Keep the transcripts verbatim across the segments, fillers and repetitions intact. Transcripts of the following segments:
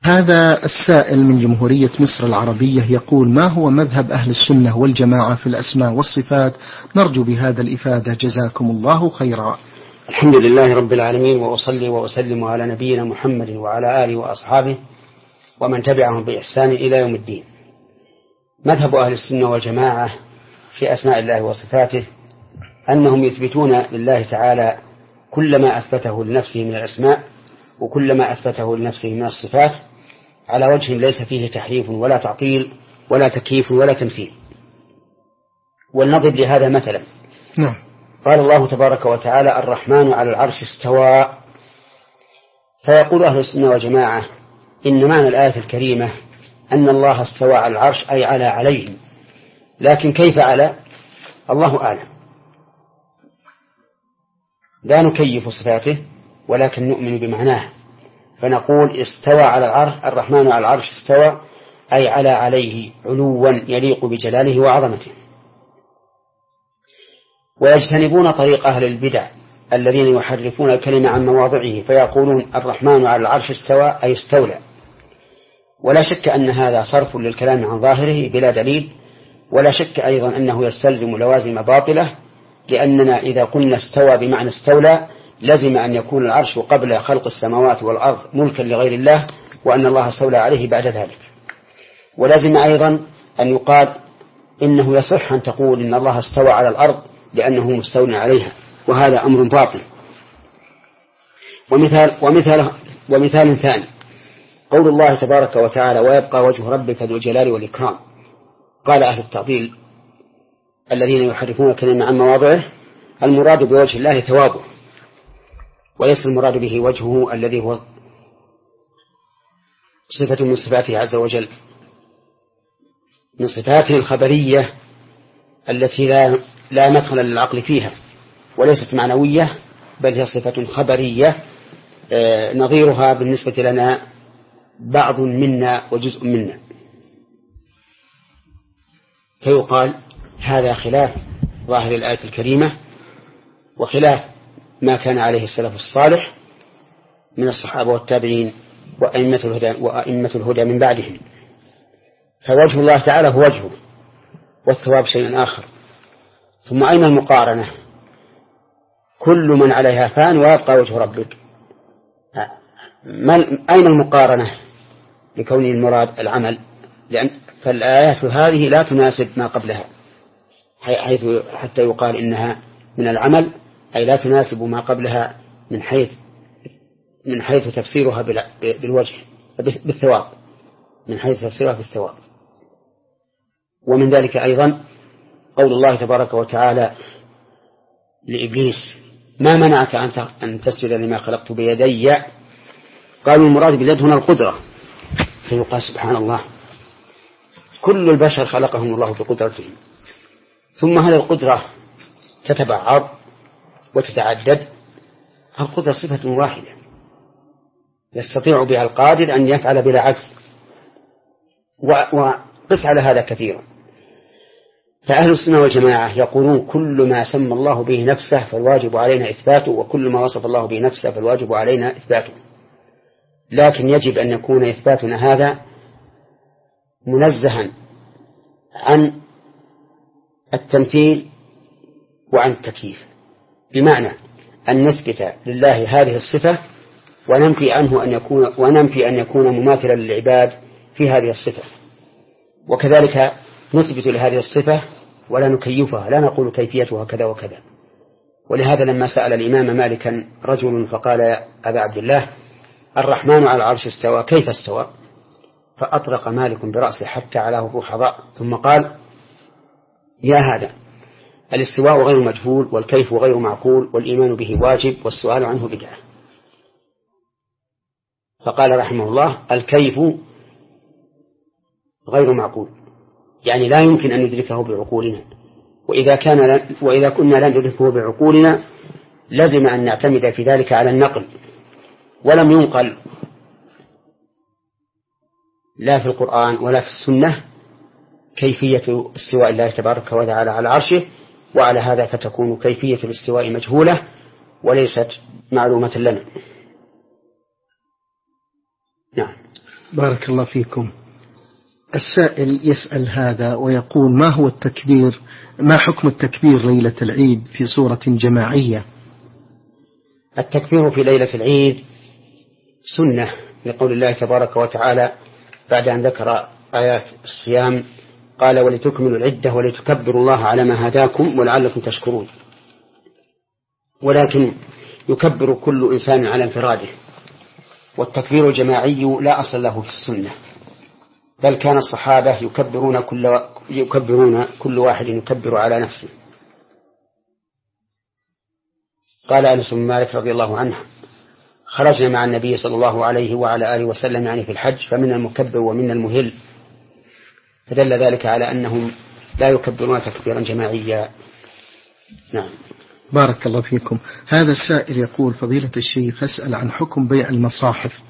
هذا السائل من جمهورية مصر العربية يقول: ما هو مذهب أهل السنة والجماعة في الأسماء والصفات؟ نرجو بهذا الإفادة، جزاكم الله خيرا. الحمد لله رب العالمين، وأصلي وأسلم على نبينا محمد وعلى آله وأصحابه ومن تبعهم بإحسان إلى يوم الدين. مذهب أهل السنة والجماعة في أسماء الله وصفاته أنهم يثبتون لله تعالى كل ما أثبته لنفسه من الأسماء وكل ما أثبته لنفسه من الصفات على وجه ليس فيه تحريف ولا تعطيل ولا تكييف ولا تمثيل. والنضرب لهذا مثلا. نعم. قال الله تبارك وتعالى: الرحمن على العرش استوى. فيقول أهل السنة والجماعة إن معنى الآية الكريمة أن الله استوى على العرش أي على عليه، لكن كيف على؟ الله أعلم. لا نكيف صفاته ولكن نؤمن بمعناه، فنقول استوى على العرش، الرحمن على العرش استوى أي على عليه علوا يليق بجلاله وعظمته. ويجتنبون طريق أهل البدع الذين يحرفون الكلمة عن مواضعه فيقولون الرحمن على العرش استوى أي استولى. ولا شك أن هذا صرف للكلام عن ظاهره بلا دليل، ولا شك أيضا أنه يستلزم لوازم باطلة، لأننا إذا قلنا استوى بمعنى استولى لزم أن يكون العرش قبل خلق السماوات والأرض ملكا لغير الله، وأن الله استولى عليه بعد ذلك. ولازم أيضا أن يقال إنه يصح أن تقول إن الله استوى على الأرض لأنه مستولى عليها، وهذا أمر باطل. ومثال, ومثال, ومثال ثاني قول الله تبارك وتعالى: ويبقى وجه ربك ذو الجلال والإكرام. قال أهل التعطيل الذين يحرفون الكلمة عن مواضعه المراد بوجه الله ثوابه، وليس المراد به وجهه الذي هو صفة من صفاته عز وجل، من صفاته الخبرية التي لا, لا مدخل للعقل فيها، وليست معنوية بل هي صفة خبرية. آه نظيرها بالنسبة لنا بعض منا وجزء منا، فيقال هذا خلاف ظاهر الآية الكريمة وخلاف ما كان عليه السلف الصالح من الصحابة والتابعين وأئمة الهدى, وأئمة الهدى من بعدهم. فوجه الله تعالى هو وجهه والثواب شيء آخر. ثم أين المقارنة؟ كل من عليها فان ويبقى وجه ربك. أين المقارنة لكون المراد العمل؟ لأن فالآيات هذه لا تناسب ما قبلها، حيث حتى يقال إنها من العمل، أي لا تناسب ما قبلها من حيث من حيث تفسيرها بالوجه بالثواب، من حيث تفسيرها بالثواب. ومن ذلك أيضا قول الله تبارك وتعالى لإبليس: ما منعك أن تسجد لما خلقت بيدي؟ قالوا المراد باليد هنا القدرة، فيقال سبحان الله، كل البشر خلقهم الله بقدرته، ثم هذه القدرة تتبعض وتتعدد. القدرة صفة واحدة يستطيع بها القادر أن يفعل بلا عجز، وقس على هذا كثيرا. فأهل السنة والجماعة يقولون كل ما سمى الله به نفسه فالواجب علينا إثباته، وكل ما وصف الله به نفسه فالواجب علينا إثباته، لكن يجب أن يكون إثباتنا هذا منزها عن التمثيل وعن التكييف، بمعنى أن نثبت لله هذه الصفة وننفي عنه أن يكون وننفي أن يكون مماثلا للعباد في هذه الصفة، وكذلك نثبت لهذه الصفة ولا نكيفها، لا نقول كيفيتها كذا وكذا. ولهذا لما سأل الإمام مالكا رجل فقال: يا أبا عبد الله، الرحمن على العرش استوى، كيف استوى؟ فأطرق مالك برأسه حتى علاه الروح ضاء، ثم قال: يا هذا، الاستواء غير مجهول، والكيف غير معقول، والإيمان به واجب، والسؤال عنه بدعة. فقال رحمه الله: الكيف غير معقول، يعني لا يمكن أن ندركه بعقولنا، وإذا كان وإذا كنا لا ندركه بعقولنا لازم أن نعتمد في ذلك على النقل، ولم ينقل لا في القرآن ولا في السنة كيفية استواء الله تبارك وتعالى على عرشه، وعلى هذا فتكون كيفية الاستواء مجهولة وليست معلومة لنا. نعم. بارك الله فيكم. السائل يسأل هذا ويقول: ما هو التكبير ما حكم التكبير ليلة العيد في صورة جماعية؟ التكبير في ليلة العيد سنة لقول الله تبارك وتعالى بعد أن ذكر آيات الصيام قال: ولتكملوا العدة ولتكبروا الله على ما هداكم ولعلكم تشكرون. ولكن يكبر كل إنسان على انفراده، والتكبير الجماعي لا أصل له في السنة، بل كان الصحابة يكبرون كل, يكبرون كل واحد يكبر على نفسه. قال أنس بن مالك رضي الله عنه: خرجنا مع النبي صلى الله عليه وعلى آله وسلم يعني في الحج، فمن المكبر ومن المهل، فدل ذلك على أنهم لا يكبرون تكبيرا جماعيا. نعم. بارك الله فيكم. هذا السائل يقول: فضيلة الشيخ، أسأل عن حكم بيع المصاحف.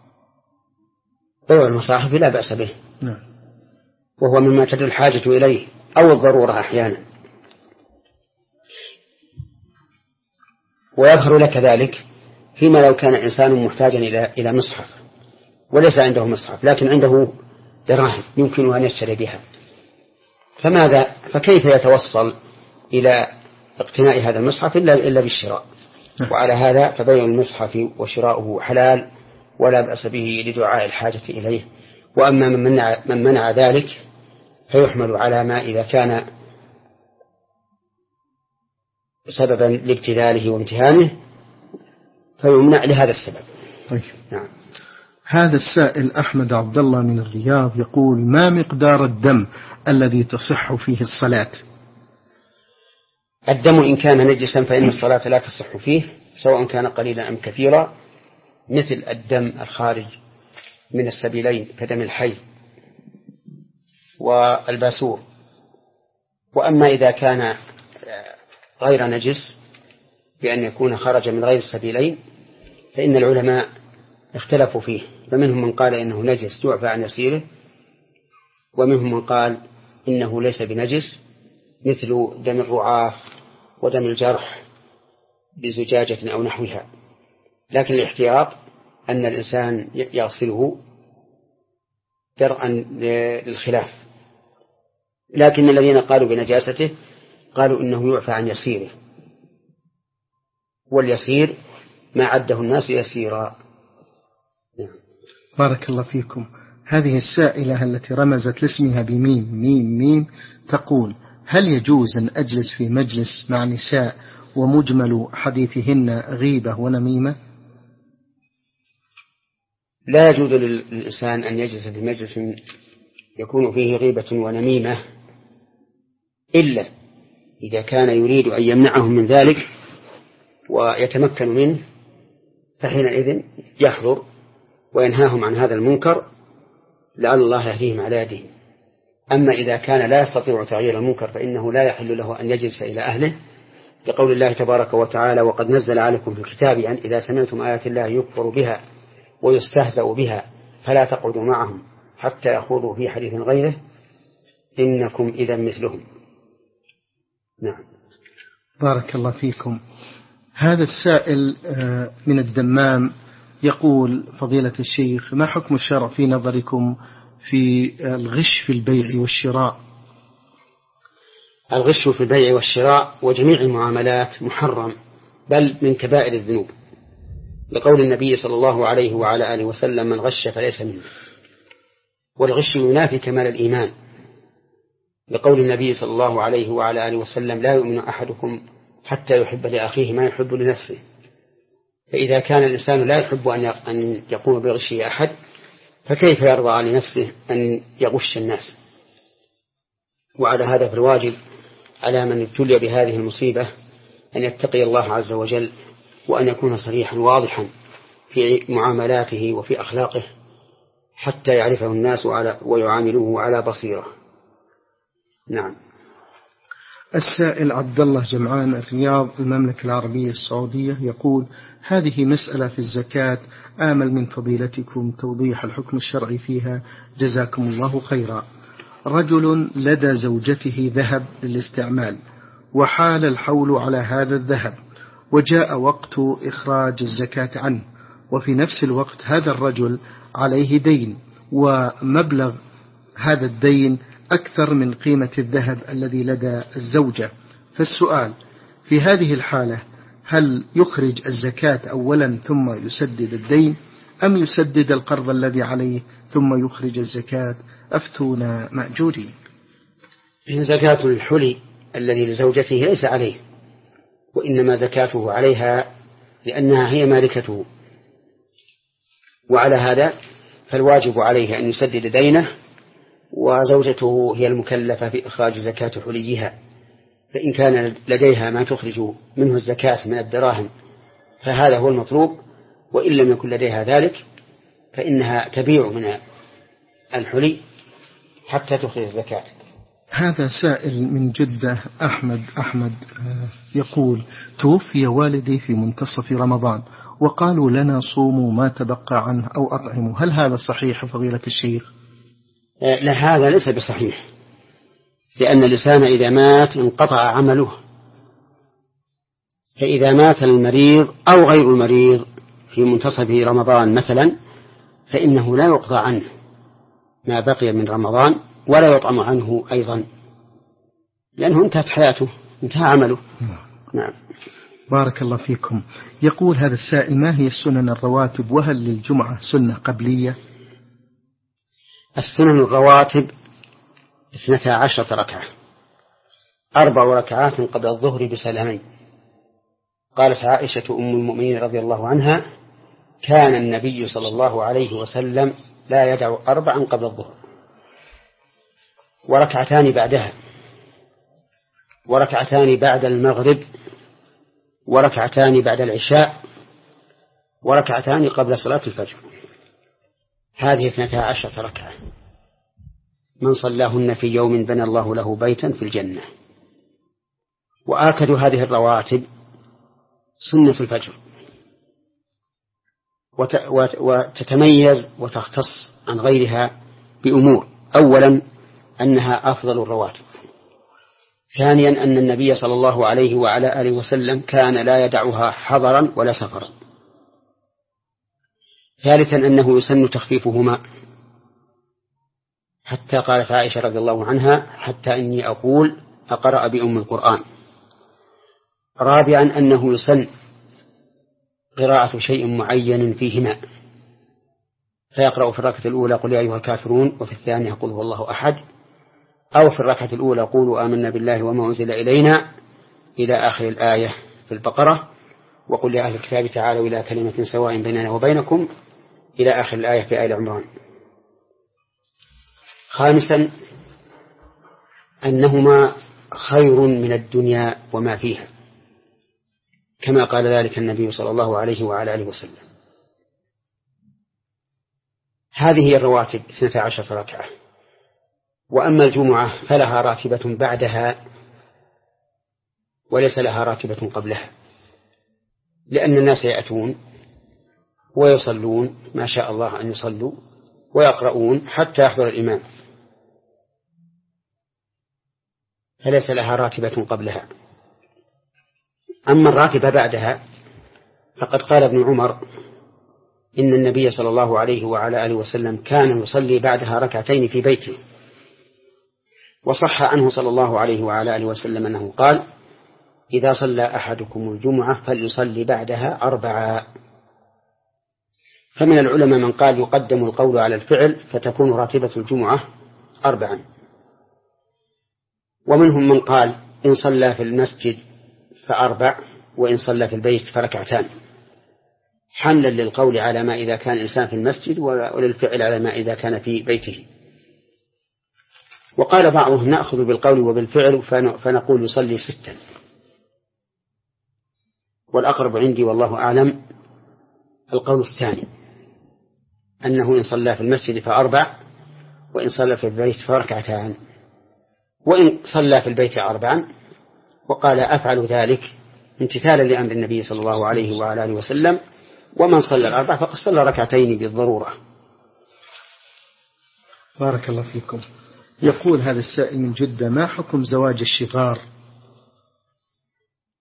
بيع المصاحف لا بأس به، نعم، وهو مما تدل الحاجة إليه أو الضرورة أحيانا. ويظهر لك ذلك فيما لو كان إنسان محتاجا إلى إلى مصحف وليس عنده مصحف لكن عنده دراهم يمكن أن يشتري بها، فماذا فكيف يتوصل إلى اقتناء هذا المصحف إلا إلا بالشراء؟ وعلى هذا فبيع المصحف وشراؤه حلال ولا بأس به لدعاء الحاجة إليه. وأما من منع, من منع ذلك فيحمل على ما إذا كان سببا لابتلاله وامتهانه فيمنع لهذا السبب. طيب. نعم. هذا السائل أحمد عبد الله من الرياض يقول: ما مقدار الدم الذي تصح فيه الصلاة؟ الدم إن كان نجسا فإن الصلاة لا تصح فيه سواء كان قليلا أم كثيرا، مثل الدم الخارج من السبيلين كدم الحي والباسور. وأما إذا كان غير نجس بأن يكون خرج من غير السبيلين فإن العلماء اختلفوا فيه، فمنهم من قال إنه نجس يعفى عن يسيره، ومنهم من قال إنه ليس بنجس، مثل دم الرعاف ودم الجرح بزجاجة أو نحوها. لكن الاحتياط أن الإنسان يغسله درءا للخلاف. لكن الذين قالوا بنجاسته قالوا إنه يعفى عن يسيره، واليسير ما عده الناس يسيرا. بارك الله فيكم. هذه السائلة التي رمزت لاسمها بميم ميم ميم تقول: هل يجوز أن أجلس في مجلس مع نساء ومجمل حديثهن غيبة ونميمة؟ لا يجوز للإنسان أن يجلس في مجلس يكون فيه غيبة ونميمة إلا إذا كان يريد أن يمنعهم من ذلك ويتمكن منه، فحينئذ يحضر وينهاهم عن هذا المنكر لعل الله يهديهم على يدهم. أما إذا كان لا يستطيع تغيير المنكر فإنه لا يحل له أن يجلس إلى أهله، لقول الله تبارك وتعالى: وقد نزل عليكم في الكتاب أن إذا سمعتم آيات الله يكفر بها ويستهزأ بها فلا تقعدوا معهم حتى يخوضوا في حديث غيره إنكم إذا مثلهم. نعم. بارك الله فيكم. هذا السائل من الدمام يقول: فضيلة الشيخ، ما حكم الشرع في نظركم في الغش في البيع والشراء؟ الغش في البيع والشراء وجميع المعاملات محرم، بل من كبائر الذنوب، لقول النبي صلى الله عليه وعلى آله وسلم: من غش فليس منه. والغش ينافي كمال الإيمان، لقول النبي صلى الله عليه وعلى آله وسلم: لا يؤمن أحدكم حتى يحب لأخيه ما يحب لنفسه. فإذا كان الإنسان لا يحب أن يقوم بغش أحد فكيف يرضى لنفسه أن يغش الناس؟ وعلى هذا فالواجب على من ابتلي بهذه المصيبة أن يتقي الله عز وجل وأن يكون صريحا واضحا في معاملاته وفي أخلاقه حتى يعرفه الناس ويعاملوه على بصيرة. نعم. السائل عبد الله جمعان الرياض المملكة العربية السعودية يقول: هذه مسألة في الزكاة، آمل من فضيلتكم توضيح الحكم الشرعي فيها جزاكم الله خيرا. رجل لدى زوجته ذهب للاستعمال وحال الحول على هذا الذهب وجاء وقت إخراج الزكاة عنه، وفي نفس الوقت هذا الرجل عليه دين، ومبلغ هذا الدين أكثر من قيمة الذهب الذي لدى الزوجة. فالسؤال في هذه الحالة هل يخرج الزكاة أولا ثم يسدد الدين أم يسدد القرض الذي عليه ثم يخرج الزكاة؟ أفتونا مأجورين. إن زكاة الحلي الذي لزوجته ليس عليه، وإنما زكاته عليها لأنها هي مالكته، وعلى هذا فالواجب عليه أن يسدد دينه، وزوجته هي المكلفة في إخراج زكاة حليها. فإن كان لديها ما تخرج منه الزكاة من الدراهم فهذا هو المطلوب، وإن لم يكن لديها ذلك فإنها تبيع من الحلي حتى تخرج الزكاة. هذا سائل من جدة أحمد أحمد يقول: توفي والدي في منتصف رمضان وقالوا لنا صوموا ما تبقى عنه أو أطعموا، هل هذا صحيح فضيلة الشيخ؟ لا، هذا ليس بصحيح، لأن الإنسان إذا مات انقطع عمله. فإذا مات المريض أو غير المريض في منتصف رمضان مثلا فإنه لا يقضى عنه ما بقي من رمضان ولا يطعم عنه أيضا، لأنه انتهت حياته، انتهى عمله. نعم. بارك الله فيكم. يقول هذا السائل: ما هي السنن الرواتب، وهل للجمعة سنة قبلية؟ السنن الرواتب اثنتا عشرة ركعة، أربع ركعات قبل الظهر بسلامين. قالت عائشة أم المؤمنين رضي الله عنها: كان النبي صلى الله عليه وسلم لا يدع أربعا قبل الظهر، وركعتان بعدها، وركعتان بعد المغرب، وركعتان بعد العشاء، وركعتان قبل صلاة الفجر. هذه اثنتا عشرة ركعة، من صلاهن في يوم بنى الله له بيتا في الجنة. وآكد هذه الرواتب سنة الفجر، وتتميز وتختص عن غيرها بأمور: أولا أنها أفضل الرواتب، ثانيا أن النبي صلى الله عليه وعلى آله وسلم كان لا يدعها حضرا ولا سفرا، ثالثا أنه يسن تخفيفهما، حتى قالت عائشة رضي الله عنها: حتى إني أقول أقرأ بأم القرآن. رابعا أنه يسن قراءة شيء معين فيهما، فيقرأ في الركعة الأولى قل يا أيها الكافرون، وفي الثانية قل هو الله أحد، أو في الركعة الأولى قولوا آمنا بالله وما أنزل إلينا إلى آخر الآية في البقرة، وقل يا أهل الكتاب تعالوا إلى كلمة سواء بيننا وبينكم إلى آخر الآية في آل عمران. خامسا أنهما خير من الدنيا وما فيها، كما قال ذلك النبي صلى الله عليه وعلى آله وسلم. هذه هي الرواتب اثنتا عشرة ركعة. وأما الجمعة فلها راتبة بعدها وليس لها راتبة قبلها، لأن الناس يأتون ويصلون ما شاء الله أن يصلوا ويقرؤون حتى يحضر الإمام، فليس لها راتبة قبلها. أما الراتبة بعدها فقد قال ابن عمر إن النبي صلى الله عليه وعلى آله وسلم كان يصلي بعدها ركعتين في بيته. وصح عنه صلى الله عليه وعلى آله وسلم أنه قال: إذا صلى أحدكم الجمعة فليصلي بعدها أربعا. فمن العلماء من قال يقدم القول على الفعل فتكون راتبة الجمعة أربعا، ومنهم من قال إن صلى في المسجد فأربع، وإن صلى في البيت فركعتان، حملا للقول على ما إذا كان الإنسان في المسجد وللفعل على ما إذا كان في بيته. وقال بعضهم نأخذ بالقول وبالفعل فنقول يصلي ستا، والأقرب عندي والله أعلم القول الثاني، أنه إن صلى في المسجد فأربع، وإن صلى في البيت فركعتان، وإن صلى في البيت أربعا. وقال أفعل ذلك امتثالا لأمر النبي صلى الله عليه وعلى آله وسلم: ومن صلى الأربع فقد صلى ركعتين بالضرورة. بارك الله فيكم. يقول هذا السائل من جدة: ما حكم زواج الشغار؟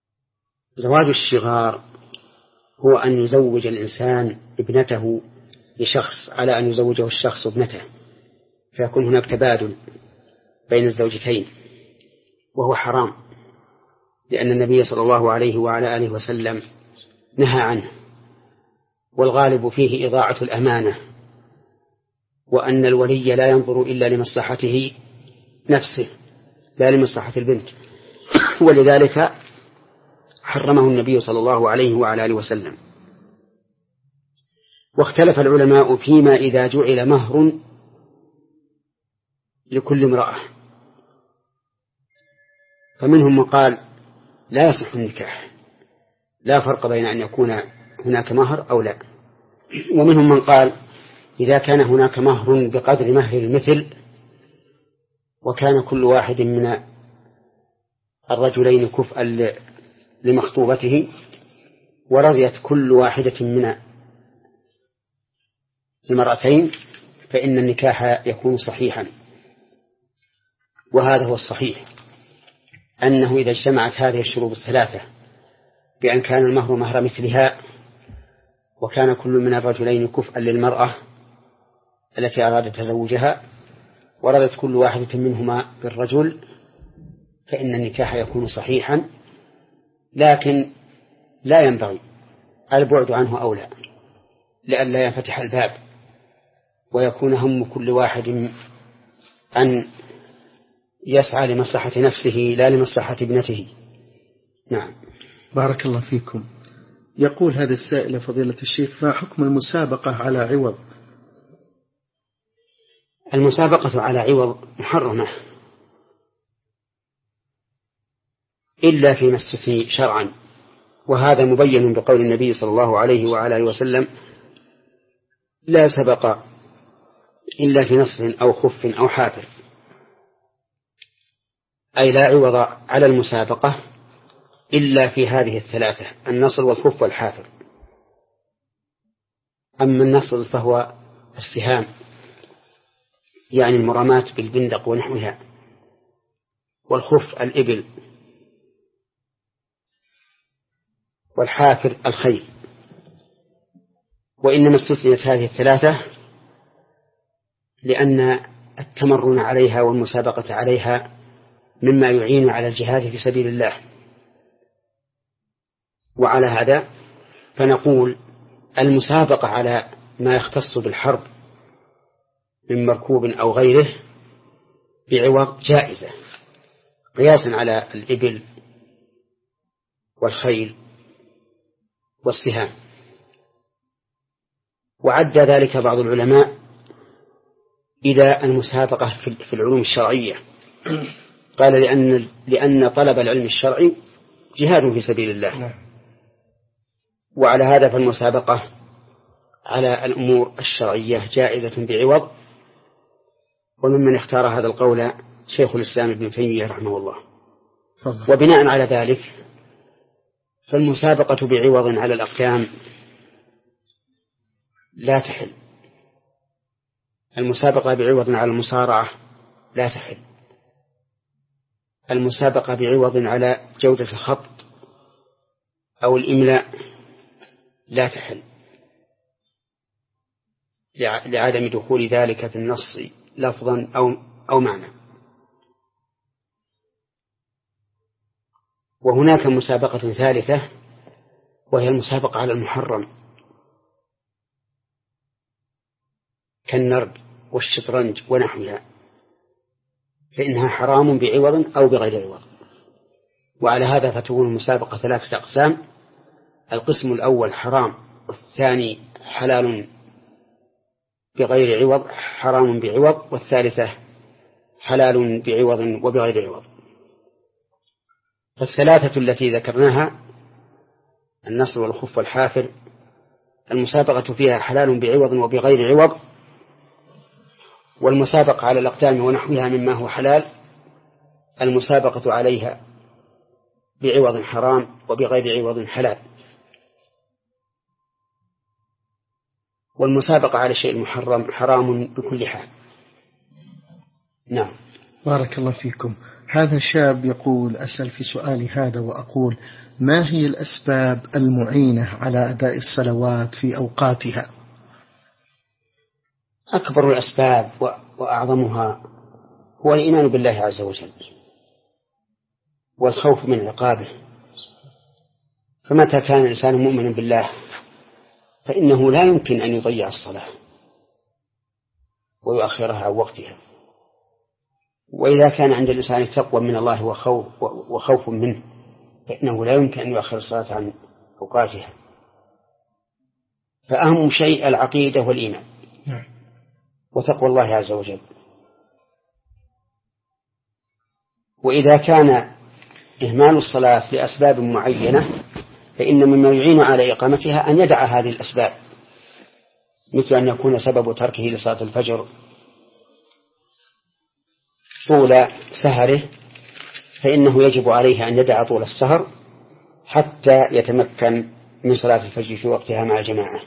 زواج الشغار هو أن يزوج الإنسان ابنته لشخص على أن يزوجه الشخص ابنته، فيكون هناك تبادل بين الزوجتين، وهو حرام، لأن النبي صلى الله عليه وعلى آله وسلم نهى عنه، والغالب فيه إضاعة الأمانة، وأن الولي لا ينظر إلا لمصلحته نفسه لا لمصلحة البنت، ولذلك حرمه النبي صلى الله عليه وعلى آله وسلم. واختلف العلماء فيما إذا جعل مهر لكل امرأة، فمنهم من قال لا يصح النكاح، لا فرق بين أن يكون هناك مهر أو لا، ومنهم من قال إذا كان هناك مهر بقدر مهر المثل، وكان كل واحد من الرجلين كفءا لمخطوبته، ورضيت كل واحدة من المرأتين، فإن النكاح يكون صحيحا. وهذا هو الصحيح، أنه إذا اجتمعت هذه الشروط الثلاثة بأن كان المهر مهر مثلها، وكان كل من الرجلين كفءا للمرأة التي أرادت تزوجها، ورضت كل واحدة منهما بالرجل، فإن النكاح يكون صحيحا، لكن لا ينبغي البعد عنه أولى، لئلا ينفتح الباب ويكون هم كل واحد أن يسعى لمصلحة نفسه لا لمصلحة ابنته. نعم. بارك الله فيكم. يقول هذا السائل فضيلة الشيخ: ما حكم المسابقة على عوض؟ المسابقة على عوض محرمة إلا فيما استثني شرعا، وهذا مبين بقول النبي صلى الله عليه وعلى آله وسلم: لا سبق إلا في نصر أو خف أو حافر، أي لا عوض على المسابقة إلا في هذه الثلاثة: النصر والخف والحافر. أما النصر فهو السهام، يعني المرامات بالبندق ونحوها، والخف الإبل، والحافر الخيل. وإنما استثنيت هذه الثلاثة لأن التمرن عليها والمسابقة عليها مما يعين على الجهاد في سبيل الله. وعلى هذا فنقول المسابقة على ما يختص بالحرب من مركوب أو غيره بعوض جائزة، قياسا على الإبل والخيل والسهام. وعد ذلك بعض العلماء إلى المسابقة في العلوم الشرعية، قال لأن, لأن طلب العلم الشرعي جهاد في سبيل الله. وعلى هذا فالمسابقة على الأمور الشرعية جائزة بعوض. وممن اختار هذا القول شيخ الإسلام ابن تيمية رحمه الله. فضل. وبناء على ذلك فالمسابقة بعوض على الأقدام لا تحل، المسابقة بعوض على المصارعة لا تحل، المسابقة بعوض على جودة الخط أو الإملاء لا تحل، لعدم دخول ذلك في النص لفظا أو أو معنى. وهناك مسابقة ثالثة وهي المسابقة على المحرم كالنرد والشطرنج ونحوها، فإنها حرام بعوض أو بغير عوض. وعلى هذا فتكون المسابقة ثلاثة أقسام: القسم الأول حرام، والثاني حلال بغير عوض حرام بعوض، والثالثة حلال بعوض وبغير عوض. فالثلاثة التي ذكرناها النصر والخف والحافر المسابقة فيها حلال بعوض وبغير عوض، والمسابقة على الأقدام ونحوها مما هو حلال المسابقة عليها بعوض حرام وبغير عوض حلال. والمسابقة على شيء محرم حرام بكل حال. نعم. بارك الله فيكم. هذا شاب يقول: أسأل في سؤالي هذا وأقول: ما هي الأسباب المعينة على أداء الصلوات في أوقاتها؟ أكبر الأسباب وأعظمها هو الإيمان بالله عز وجل والخوف من عقابه. فمتى كان الإنسان مؤمنا بالله فإنه لا يمكن أن يضيع الصلاة ويؤخرها عن وقتها. وإذا كان عند الإنسان تقوى من الله وخوف, وخوف منه فإنه لا يمكن أن يؤخر الصلاة عن أوقاتها. فأهم شيء العقيدة والإيمان وتقوى الله عز وجل. وإذا كان إهمال الصلاة لأسباب معينة فإن مما يعين على إقامتها أن يدع هذه الأسباب، مثل أن يكون سبب تركه لصلاة الفجر طول سهره، فإنه يجب عليه أن يدع طول السهر حتى يتمكن من صلاة الفجر في وقتها مع الجماعة.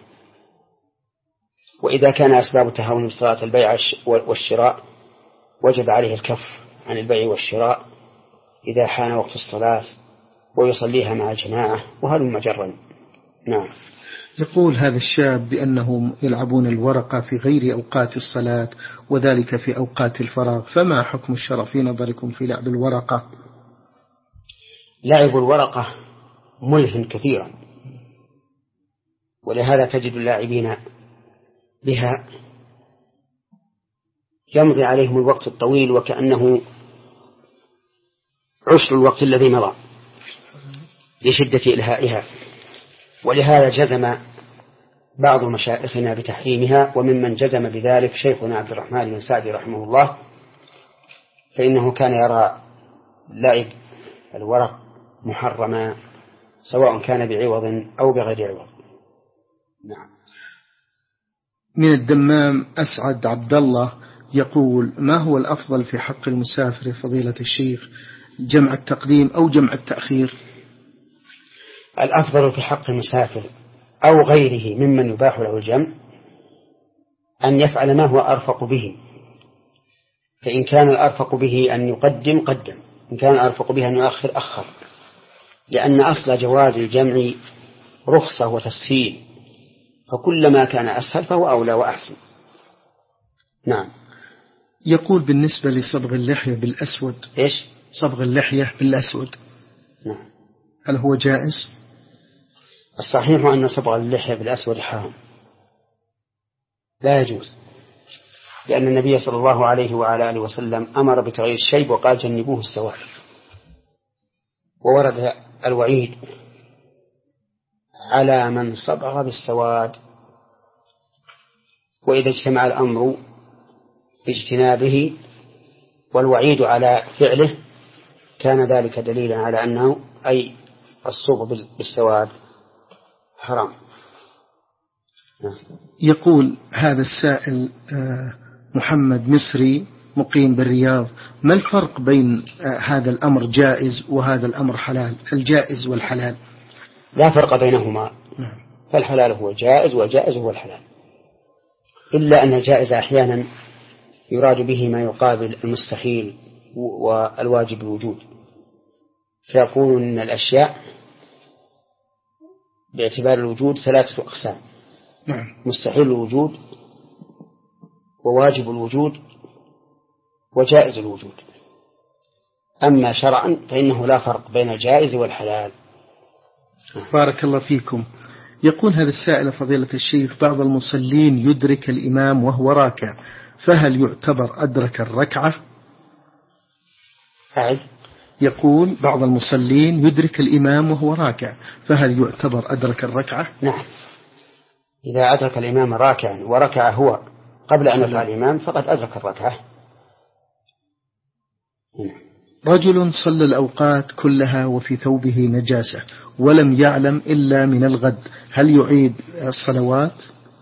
وإذا كان أسباب تهاون بصلاة البيع والشراء وجب عليه الكف عن البيع والشراء إذا حان وقت الصلاة ويصليها مع الجماعة وهل مجرا. نعم. يقول هذا الشاب بأنهم يلعبون الورقة في غير أوقات الصلاة وذلك في أوقات الفراغ، فما حكم الشرع في نظركم في لعب الورقة؟ لعب الورقة ملهٍ كثيرا، ولهذا تجد اللاعبين بها يمضي عليهم الوقت الطويل وكأنه عشر الوقت الذي مضى لشدة إلهائها. ولهذا جزم بعض مشايخنا بتحريمها، وممن جزم بذلك شيخنا عبد الرحمن بن سعدي رحمه الله، فإنه كان يرى لعب الورق محرما سواء كان بعوض أو بغير عوض. نعم. من الدمام أسعد عبد الله يقول: ما هو الأفضل في حق المسافر فضيلة الشيخ، جمع التقديم أو جمع التأخير؟ الأفضل في حق المسافر أو غيره ممن يباح له الجمع أن يفعل ما هو أرفق به، فإن كان الأرفق به أن يقدم قدم، إن كان الأرفق به أن يؤخر أخر، لأن أصل جواز الجمع رخصة وتسهيل، فكلما كان أسهل فهو أولى وأحسن. نعم. يقول بالنسبة لصبغ اللحية بالأسود، إيش؟ صبغ اللحية بالأسود، نعم، هل هو جائز؟ الصحيح أن صبغ اللحية بالأسود حرام، لا يجوز، لأن النبي صلى الله عليه وعلى آله وسلم أمر بتغيير الشيب وقال جنبوه السواد، وورد الوعيد على من صبغ بالسواد. وإذا اجتمع الأمر باجتنابه والوعيد على فعله كان ذلك دليلا على أنه أي الصبغ بالسواد حرام. يقول هذا السائل محمد مصري مقيم بالرياض: ما الفرق بين هذا الأمر جائز وهذا الأمر حلال، الجائز والحلال؟ لا فرق بينهما، فالحلال هو جائز والجائز هو الحلال، إلا أن الجائز أحيانا يراد به ما يقابل المستحيل والواجب الوجود، فيقول إن الأشياء باعتبار الوجود ثلاثة أقسام: مستحيل الوجود وواجب الوجود وجائز الوجود. أما شرعا فإنه لا فرق بين الجائز والحلال. بارك الله فيكم. يقول هذا السائل فضيلة الشيخ: بعض المصلين يدرك الإمام وهو راكع، فهل يعتبر أدرك الركعة؟ أعد. يقول بعض المصلين يدرك الإمام وهو راكع، فهل يعتبر أدرك الركعة؟ نعم، إذا أدرك الإمام راكعا وركع هو قبل أن يرفع الإمام فقد أدرك الركعة. رجل صلى الأوقات كلها وفي ثوبه نجاسة ولم يعلم إلا من الغد، هل يعيد الصلوات؟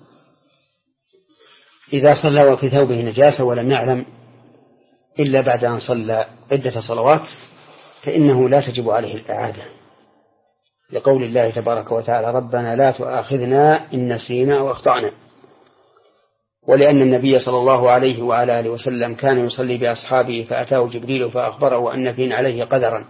إذا صلى وفي ثوبه نجاسة ولم يعلم إلا بعد أن صلى عدة صلوات فإنه لا تجب عليه الإعادة، لقول الله تبارك وتعالى: ربنا لا تؤاخذنا إن نسينا أو أخطأنا. ولأن النبي صلى الله عليه وعلى آله وسلم كان يصلي بأصحابه فأتاه جبريل فأخبره أن فيه عليه قدرا،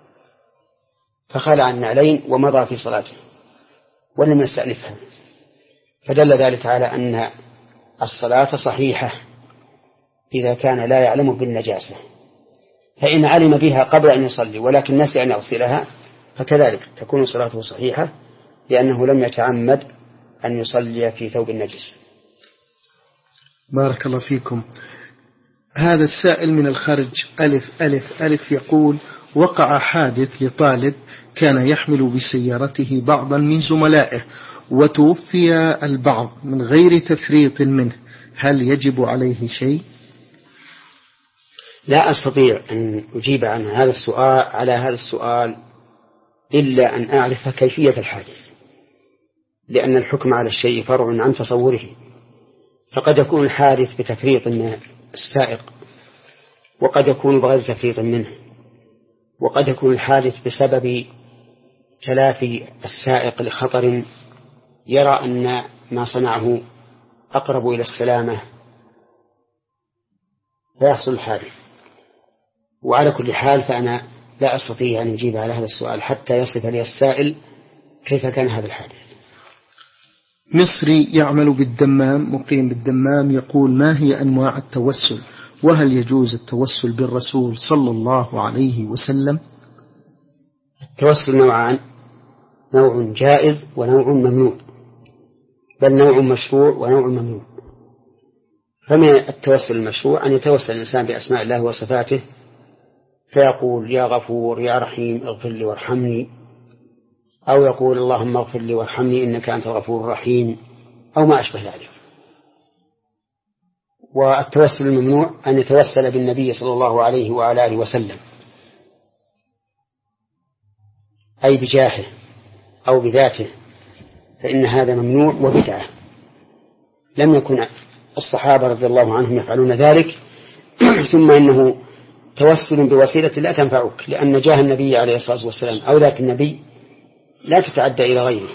فخلع النعلين ومضى في صلاته ولم يستأنفها، فدل ذلك على أن الصلاة صحيحة إذا كان لا يعلم بالنجاسة، فإن علم بها قبل أن يصلي ولكن نسي أن يغسلها فكذلك تكون صلاته صحيحة، لأنه لم يتعمد أن يصلي في ثوب النجس. بارك الله فيكم. هذا السائل من الخرج ألف ألف ألف يقول: وقع حادث لطالب كان يحمل بسيارته بعضا من زملائه وتوفي البعض من غير تفريط منه، هل يجب عليه شيء؟ لا أستطيع أن أجيب عن هذا السؤال على هذا السؤال إلا أن أعرف كيفية الحادث، لأن الحكم على الشيء فرع عن تصوره، فقد يكون الحادث بتفريط من السائق، وقد يكون بغير تفريط منه، وقد يكون الحادث بسبب تلافي السائق لخطر يرى أن ما صنعه أقرب إلى السلامة فيحصل الحادث. وعلى كل حال فأنا لا أستطيع أن أجيب على هذا السؤال حتى يصف لي السائل كيف كان هذا الحادث. مصري يعمل بالدمام مقيم بالدمام يقول: ما هي أنواع التوسل؟ وهل يجوز التوسل بالرسول صلى الله عليه وسلم؟ التوسل نوعان: نوع جائز ونوع ممنوع، بل نوع مشروع ونوع ممنوع. فمن التوسل المشروع أن يتوسل الإنسان بأسماء الله وصفاته فيقول: يا غفور يا رحيم اغفر لي وارحمني، أو يقول: اللهم اغفر لي وارحمني إنك أنت الغفور الرحيم، أو ما أشبه ذلك. والتوسل الممنوع أن يتوسل بالنبي صلى الله عليه وعلى آله وسلم، أي بجاهه أو بذاته، فإن هذا ممنوع وبدعة. لم يكن الصحابة رضي الله عنهم يفعلون ذلك. ثم إنه توسل بوسيلة لا تنفعك، لأن جاه النبي عليه الصلاة والسلام أو ذات النبي لا تتعدى إلى غيره.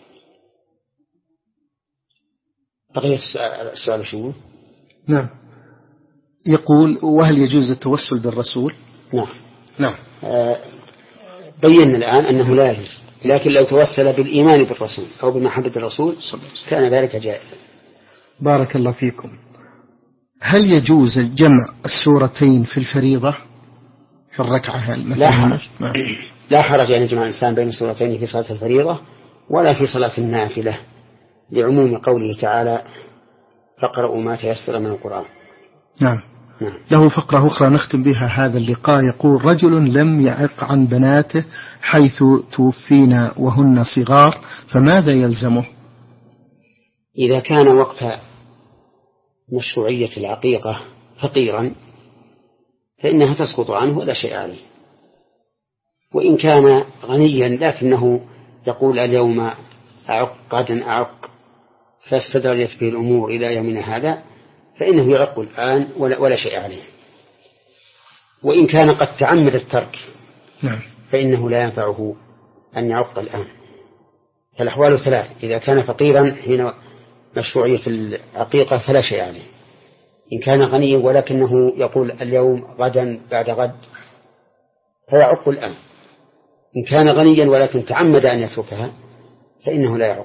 بقية السؤال شو؟ نعم. يقول: وهل يجوز التوسل بالرسول؟ نعم نعم. آه بينا الآن أنه لا يجوز، لكن لو توسل بالإيمان بالرسول أو بمحبة الرسول كان ذلك جائزا. بارك الله فيكم. هل يجوز جمع السورتين في الفريضة في الركعة؟ لا حرج. لا حرج أن يجمع الإنسان بين السورتين في صلاة الفريضة ولا في صلاة النافلة، لعموم قوله تعالى: فاقرؤوا ما تيسر من القرآن. نعم. نعم. له فقرة أخرى نختم بها هذا اللقاء. يقول: رجل لم يعق عن بناته حيث توفينا وهن صغار، فماذا يلزمه؟ إذا كان وقت مشروعية العقيقة فقيرا فإنها تسقط عنه ولا شيء عليه، وإن كان غنيا لكنه يقول: اليوم أعق غدا أعق، فاستدرجت به الأمور إلى يومنا هذا، فإنه يعق الآن ولا, ولا شيء عليه. وإن كان قد تعمد الترك نعم. فإنه لا ينفعه أن يعق الآن. فالأحوال ثلاث: إذا كان فقيرا حين مشروعية العقيقة فلا شيء عليه، إن كان غنيا ولكنه يقول اليوم غدا بعد غد فيعق الآن، إن كان غنيا ولكن تعمد أن يتركها فإنه لا يعق.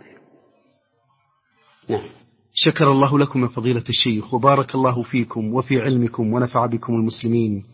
نعم. شكر الله لكم يا فضيلة الشيخ، وبارك الله فيكم وفي علمكم ونفع بكم المسلمين.